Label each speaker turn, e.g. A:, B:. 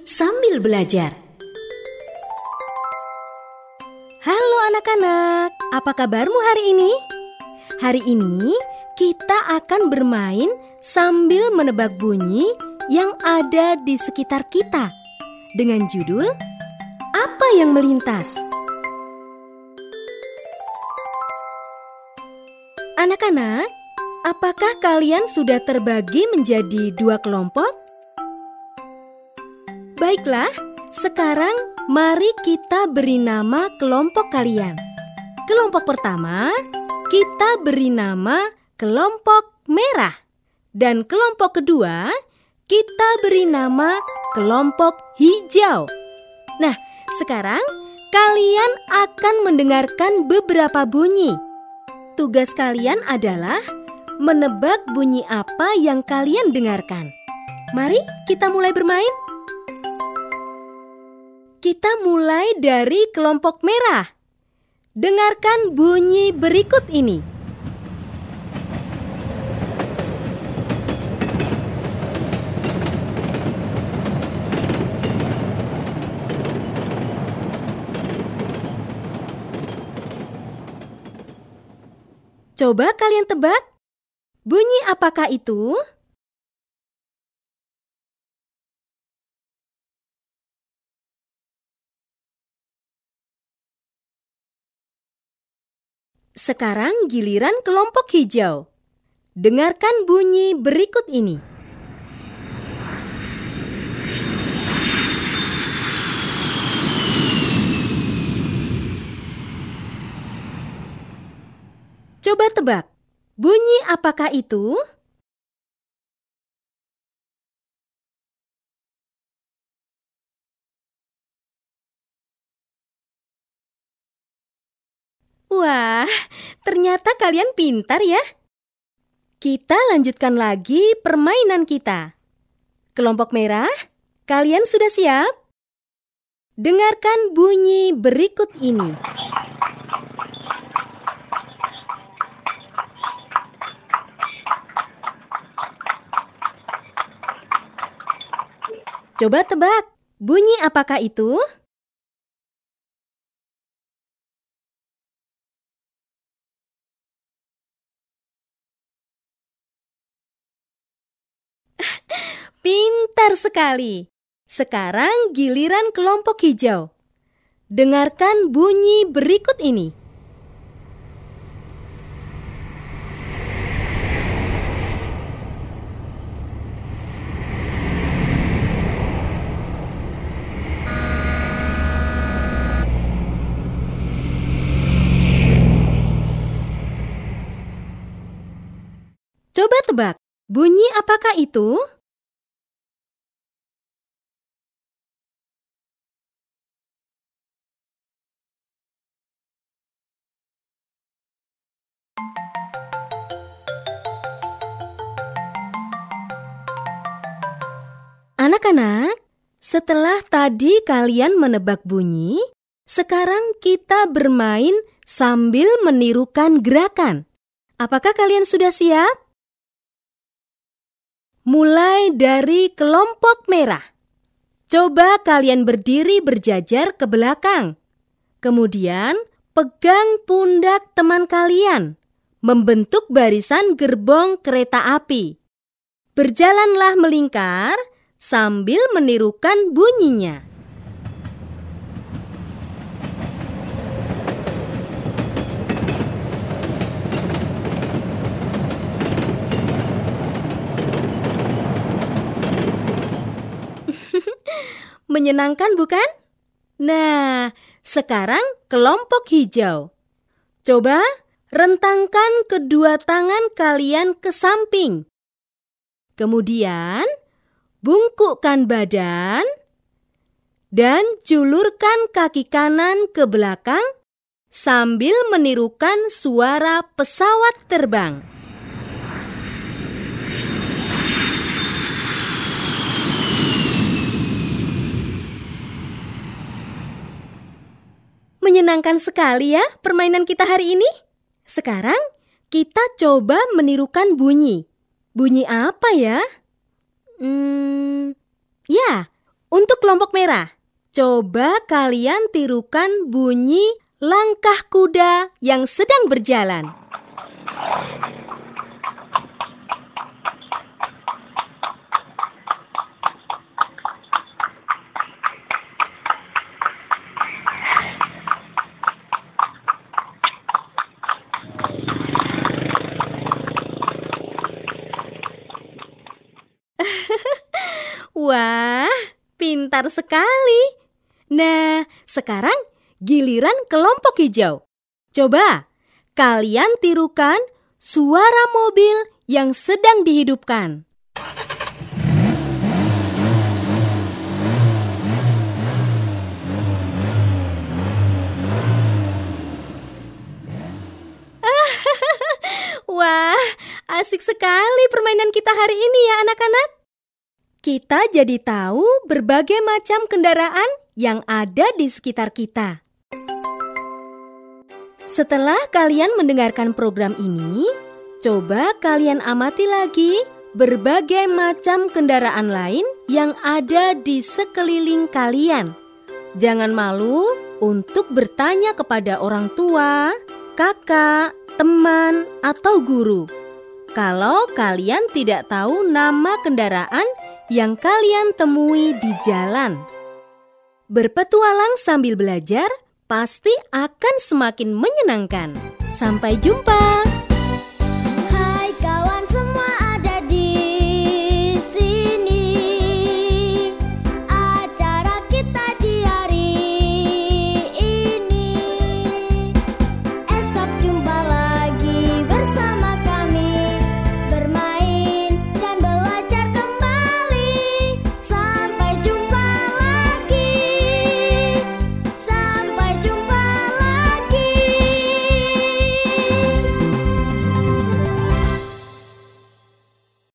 A: sambil belajar. Halo anak-anak, apa kabarmu hari ini? Hari ini kita akan bermain sambil menebak bunyi yang ada di sekitar kita dengan judul Apa yang Melintas? Anak-anak, apakah kalian sudah terbagi menjadi dua kelompok? Baiklah, sekarang mari kita beri nama kelompok kalian. Kelompok pertama, kita beri nama kelompok merah. Dan kelompok kedua, kita beri nama kelompok hijau. Nah, sekarang kalian akan mendengarkan beberapa bunyi. Tugas kalian adalah menebak bunyi apa yang kalian dengarkan. Mari kita mulai bermain. Kita mulai dari kelompok merah. Dengarkan bunyi berikut ini. Coba kalian tebak, bunyi apakah itu? Sekarang giliran kelompok hijau. Dengarkan bunyi berikut ini. Coba tebak, bunyi apakah itu? Wah, ternyata kalian pintar ya. Kita lanjutkan lagi permainan kita. Kelompok merah, kalian sudah siap? Dengarkan bunyi berikut ini. Coba tebak, bunyi apakah itu? Pintar sekali. Sekarang giliran kelompok hijau. Dengarkan bunyi berikut ini. Coba tebak, bunyi apakah itu? Anak-anak, setelah tadi kalian menebak bunyi, sekarang kita bermain sambil menirukan gerakan. Apakah kalian sudah siap? Mulai dari kelompok merah. Coba kalian berdiri berjajar ke belakang. Kemudian pegang pundak teman kalian, membentuk barisan gerbong kereta api. Berjalanlah melingkar sambil menirukan bunyinya. Menyenangkan bukan? Nah, sekarang kelompok hijau. Coba rentangkan kedua tangan kalian ke samping. Kemudian bungkukkan badan dan julurkan kaki kanan ke belakang sambil menirukan suara pesawat terbang. Menyenangkan sekali ya permainan kita hari ini. Sekarang kita coba menirukan bunyi. Bunyi apa ya? Ya, Untuk kelompok merah, coba kalian tirukan bunyi langkah kuda yang sedang berjalan. Wah, pintar sekali. Nah, sekarang giliran kelompok hijau. Coba kalian tirukan suara mobil yang sedang dihidupkan. Wah, asik sekali permainan kita hari ini ya anak-anak. Kita jadi tahu berbagai macam kendaraan yang ada di sekitar kita. Setelah kalian mendengarkan program ini, coba kalian amati lagi berbagai macam kendaraan lain yang ada di sekeliling kalian. Jangan malu untuk bertanya kepada orang tua, kakak, teman, atau guru. Kalau kalian tidak tahu nama kendaraan yang kalian temui di jalan. Berpetualang sambil belajar pasti akan semakin menyenangkan. Sampai jumpa!